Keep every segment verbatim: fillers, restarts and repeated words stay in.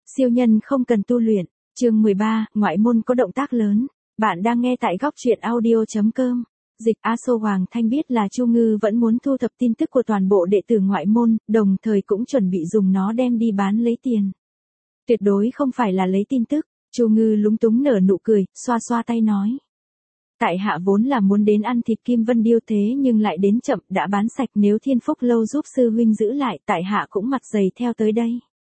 Siêu nhân không cần tu luyện, chương mười ba, ngoại môn có động tác lớn. Bạn đang nghe tại góc truyện audio chấm com. Dịch A Xô Hoàng Thanh biết là Chu Ngư vẫn muốn thu thập tin tức của toàn bộ đệ tử ngoại môn, đồng thời cũng chuẩn bị dùng nó đem đi bán lấy tiền. Tuyệt đối không phải là lấy tin tức, Chu Ngư lúng túng nở nụ cười, xoa xoa tay nói. Tại hạ vốn là muốn đến ăn thịt Kim Vân Điêu thế nhưng lại đến chậm, đã bán sạch, nếu Thiên Phúc Lâu giúp sư huynh giữ lại, tại hạ cũng mặt dày theo tới đây.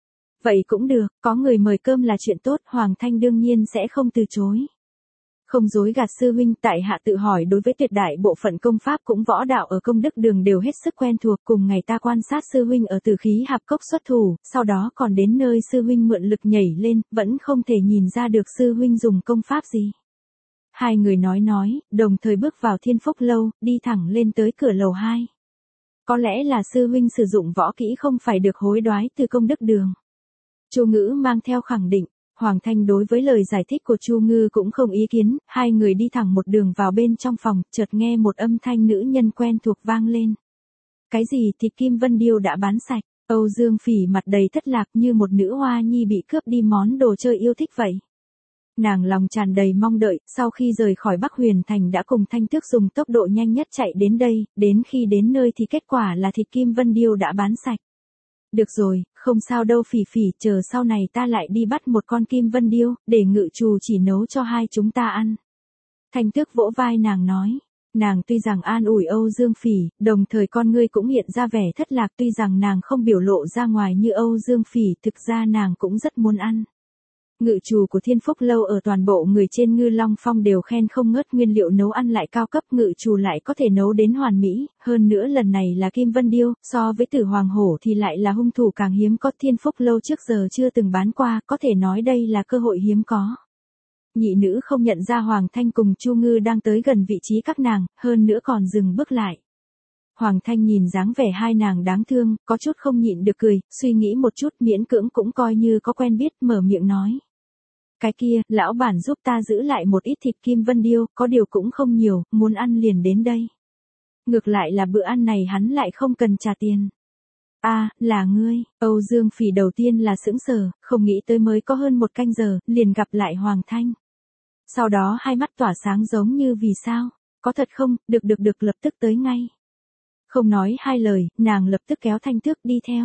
Vậy cũng được, có người mời cơm là chuyện tốt, Hoàng Thanh đương nhiên sẽ không từ chối. Không dối gạt sư huynh, tại hạ tự hỏi đối với tuyệt đại bộ phận công pháp cũng võ đạo ở Công Đức Đường đều hết sức quen thuộc, cùng ngày ta quan sát sư huynh ở Tử Khí Hạp Cốc xuất thủ, sau đó còn đến nơi sư huynh mượn lực nhảy lên, vẫn không thể nhìn ra được sư huynh dùng công pháp gì. Hai người nói nói, đồng thời bước vào Thiên Phúc Lâu, đi thẳng lên tới cửa lầu hai. Có lẽ là sư huynh sử dụng võ kỹ không phải được hối đoái từ Công Đức Đường. Chu Ngữ mang theo khẳng định, Hoàng Thanh đối với lời giải thích của Chu Ngư cũng không ý kiến, hai người đi thẳng một đường vào bên trong phòng, chợt nghe một âm thanh nữ nhân quen thuộc vang lên. Cái gì thịt Kim Vân Điêu đã bán sạch, Âu Dương Phỉ mặt đầy thất lạc như một nữ hoa nhi bị cướp đi món đồ chơi yêu thích vậy. Nàng lòng tràn đầy mong đợi, sau khi rời khỏi Bắc Huyền Thành đã cùng Thanh Tước dùng tốc độ nhanh nhất chạy đến đây, đến khi đến nơi thì kết quả là thịt Kim Vân Điêu đã bán sạch. Được rồi, không sao đâu Phỉ Phỉ, chờ sau này ta lại đi bắt một con Kim Vân Điêu, để Ngự Trù chỉ nấu cho hai chúng ta ăn. Thanh Tước vỗ vai nàng nói, nàng tuy rằng an ủi Âu Dương Phỉ, đồng thời con ngươi cũng hiện ra vẻ thất lạc, tuy rằng nàng không biểu lộ ra ngoài như Âu Dương Phỉ, thực ra nàng cũng rất muốn ăn. Ngự trù của Thiên Phúc Lâu ở toàn bộ người trên Ngư Long Phong đều khen không ngớt, nguyên liệu nấu ăn lại cao cấp, ngự trù lại có thể nấu đến hoàn mỹ, hơn nữa lần này là Kim Vân Điêu, so với Tử Hoàng Hổ thì lại là hung thủ càng hiếm có, Thiên Phúc Lâu trước giờ chưa từng bán qua, có thể nói đây là cơ hội hiếm có. Nhị nữ không nhận ra Hoàng Thanh cùng Chu Ngư đang tới gần vị trí các nàng, hơn nữa còn dừng bước lại. Hoàng Thanh nhìn dáng vẻ hai nàng đáng thương, có chút không nhịn được cười, suy nghĩ một chút miễn cưỡng cũng coi như có quen biết, mở miệng nói. Cái kia, lão bản giúp ta giữ lại một ít thịt Kim Vân Điêu, có điều cũng không nhiều, muốn ăn liền đến đây. Ngược lại là bữa ăn này hắn lại không cần trả tiền. A, à, là ngươi, Âu Dương Phỉ đầu tiên là sững sờ, không nghĩ tới mới có hơn một canh giờ, liền gặp lại Hoàng Thanh. Sau đó hai mắt tỏa sáng giống như vì sao, có thật không, được được được lập tức tới ngay. Không nói hai lời, nàng lập tức kéo Thanh Tước đi theo.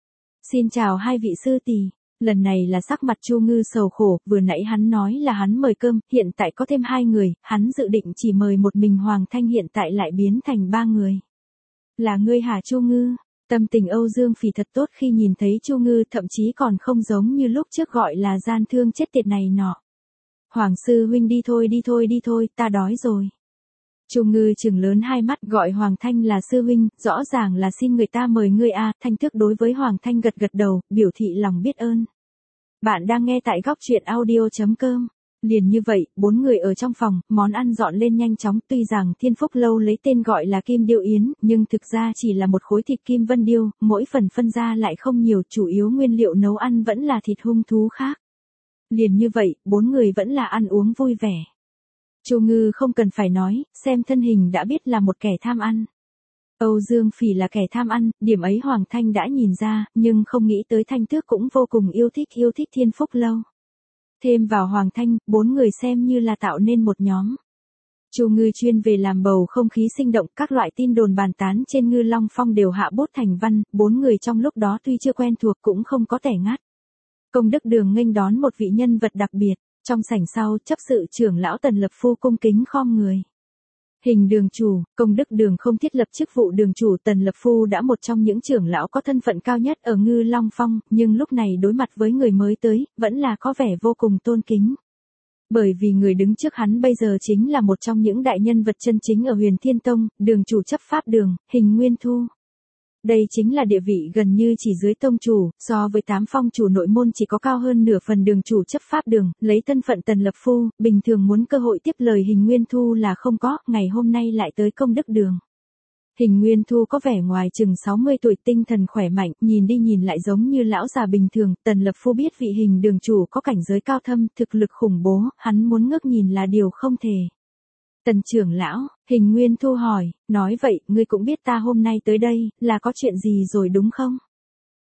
Xin chào hai vị sư tỷ. Lần này là sắc mặt Chu Ngư sầu khổ, vừa nãy hắn nói là hắn mời cơm, hiện tại có thêm hai người, hắn dự định chỉ mời một mình Hoàng Thanh, hiện tại lại biến thành ba người. Là ngươi hả Chu Ngư? Tâm tình Âu Dương Phỉ thật tốt khi nhìn thấy Chu Ngư, thậm chí còn không giống như lúc trước gọi là gian thương chết tiệt này nọ. Hoàng sư huynh đi thôi đi thôi đi thôi, ta đói rồi. Chu Ngư trừng lớn hai mắt, gọi Hoàng Thanh là sư huynh, rõ ràng là xin người ta mời ngươi a. Thanh Tước đối với Hoàng Thanh gật gật đầu, biểu thị lòng biết ơn. Bạn đang nghe tại góc truyện audio chấm com. Liền như vậy, bốn người ở trong phòng, món ăn dọn lên nhanh chóng, tuy rằng Thiên Phúc Lâu lấy tên gọi là Kim Điêu Yến, nhưng thực ra chỉ là một khối thịt Kim Vân Điêu, mỗi phần phân ra lại không nhiều, chủ yếu nguyên liệu nấu ăn vẫn là thịt hung thú khác. Liền như vậy, bốn người vẫn là ăn uống vui vẻ. Chu Ngư không cần phải nói, xem thân hình đã biết là một kẻ tham ăn. Âu Dương Phỉ là kẻ tham ăn, điểm ấy Hoàng Thanh đã nhìn ra, nhưng không nghĩ tới Thanh Tước cũng vô cùng yêu thích yêu thích Thiên Phúc Lâu. Thêm vào Hoàng Thanh, bốn người xem như là tạo nên một nhóm. Chu Ngư chuyên về làm bầu không khí sinh động, các loại tin đồn bàn tán trên Ngư Long Phong đều hạ bút thành văn, bốn người trong lúc đó tuy chưa quen thuộc cũng không có tẻ ngắt. Công Đức Đường nghênh đón một vị nhân vật đặc biệt. Trong sảnh sau, chấp sự trưởng lão Tần Lập Phu cung kính khom người. Hình đường chủ, Công Đức Đường không thiết lập chức vụ đường chủ, Tần Lập Phu đã một trong những trưởng lão có thân phận cao nhất ở Ngư Long Phong, nhưng lúc này đối mặt với người mới tới, vẫn là có vẻ vô cùng tôn kính. Bởi vì người đứng trước hắn bây giờ chính là một trong những đại nhân vật chân chính ở Huyền Thiên Tông, đường chủ chấp pháp đường, Hình Nguyên Thu. Đây chính là địa vị gần như chỉ dưới tông chủ, so với tám phong chủ nội môn chỉ có cao hơn nửa phần, đường chủ chấp pháp đường, lấy thân phận Tần Lập Phu, bình thường muốn cơ hội tiếp lời Hình Nguyên Thu là không có, ngày hôm nay lại tới Công Đức Đường. Hình Nguyên Thu có vẻ ngoài chừng sáu mươi tuổi, tinh thần khỏe mạnh, nhìn đi nhìn lại giống như lão già bình thường, Tần Lập Phu biết vị Hình đường chủ có cảnh giới cao thâm, thực lực khủng bố, hắn muốn ngước nhìn là điều không thể. Tần trưởng lão, Hình Nguyên Thu hỏi, nói vậy, ngươi cũng biết ta hôm nay tới đây, là có chuyện gì rồi đúng không?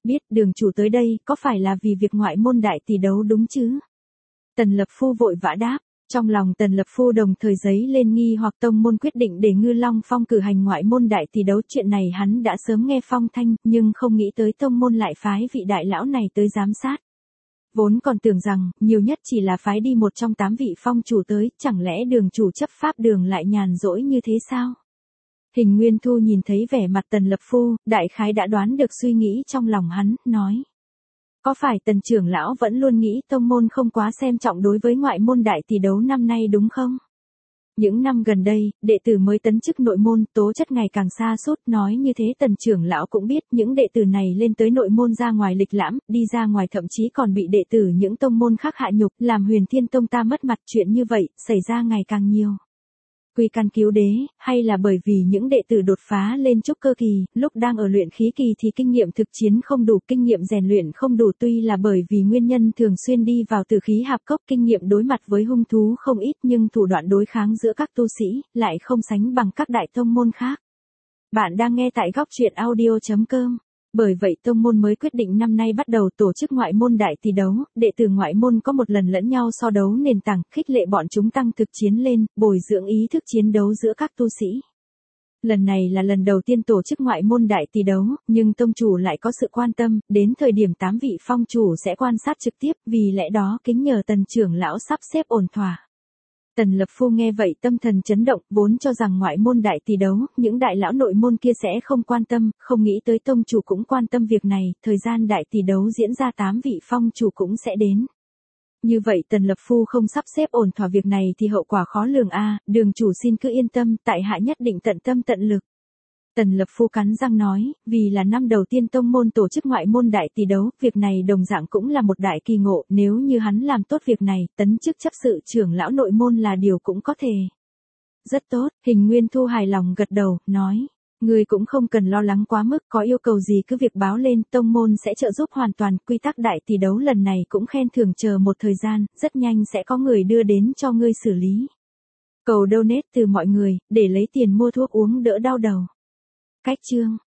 biết đường chủ tới đây có phải là vì việc ngoại môn đại tỷ đấu đúng chứ? Tần Lập Phu vội vã đáp. Trong lòng Tần Lập Phu đồng thời giấy lên nghi hoặc tông môn quyết định để Ngư Long Phong cử hành ngoại môn đại tỷ đấu. Chuyện này hắn đã sớm nghe phong thanh, nhưng không nghĩ tới tông môn lại phái vị đại lão này tới giám sát. Vốn còn tưởng rằng, nhiều nhất chỉ là phái đi một trong tám vị phong chủ tới, chẳng lẽ đường chủ chấp pháp đường lại nhàn rỗi như thế sao? Hình Nguyên Thu nhìn thấy vẻ mặt Tần Lập Phu, đại khái đã đoán được suy nghĩ trong lòng hắn, nói. Có phải Tần trưởng lão vẫn luôn nghĩ tông môn không quá xem trọng đối với ngoại môn đại tỷ đấu năm nay đúng không? Những năm gần đây, đệ tử mới tấn chức nội môn, tố chất ngày càng sa sút, nói như thế Tần trưởng lão cũng biết, những đệ tử này lên tới nội môn ra ngoài lịch lãm, đi ra ngoài thậm chí còn bị đệ tử những tông môn khác hạ nhục, làm Huyền Thiên Tông ta mất mặt. Chuyện như vậy, xảy ra ngày càng nhiều. Quy căn cứu đế, hay là bởi vì những đệ tử đột phá lên trúc cơ kỳ, lúc đang ở luyện khí kỳ thì kinh nghiệm thực chiến không đủ, kinh nghiệm rèn luyện không đủ, tuy là bởi vì nguyên nhân thường xuyên đi vào tử khí hạp cốc, kinh nghiệm đối mặt với hung thú không ít, nhưng thủ đoạn đối kháng giữa các tu sĩ lại không sánh bằng các đại tông môn khác. Bạn đang nghe tại góc truyện audio chấm com. Bởi vậy tông môn mới quyết định năm nay bắt đầu tổ chức ngoại môn đại tỷ đấu, đệ tử ngoại môn có một lần lẫn nhau so đấu nền tảng, khích lệ bọn chúng tăng thực chiến lên, bồi dưỡng ý thức chiến đấu giữa các tu sĩ. Lần này là lần đầu tiên tổ chức ngoại môn đại tỷ đấu, nhưng tông chủ lại có sự quan tâm, đến thời điểm tám vị phong chủ sẽ quan sát trực tiếp, vì lẽ đó kính nhờ Tần trưởng lão sắp xếp ổn thỏa. Tần Lập Phu nghe vậy tâm thần chấn động, vốn cho rằng ngoại môn đại tỷ đấu, những đại lão nội môn kia sẽ không quan tâm, không nghĩ tới tông chủ cũng quan tâm việc này, thời gian đại tỷ đấu diễn ra tám vị phong chủ cũng sẽ đến. Như vậy Tần Lập Phu không sắp xếp ổn thỏa việc này thì hậu quả khó lường a, đường chủ xin cứ yên tâm, tại hạ nhất định tận tâm tận lực. Tần Lập Phu cắn răng nói, vì là năm đầu tiên tông môn tổ chức ngoại môn đại tỷ đấu, việc này đồng dạng cũng là một đại kỳ ngộ, nếu như hắn làm tốt việc này, tấn chức chấp sự trưởng lão nội môn là điều cũng có thể. Rất tốt, Hình Nguyên Thu hài lòng gật đầu, nói, người cũng không cần lo lắng quá mức, có yêu cầu gì cứ việc báo lên, tông môn sẽ trợ giúp hoàn toàn, quy tắc đại tỷ đấu lần này cũng khen thưởng, chờ một thời gian, rất nhanh sẽ có người đưa đến cho ngươi xử lý. Cầu donate từ mọi người, để lấy tiền mua thuốc uống đỡ đau đầu. Cách chương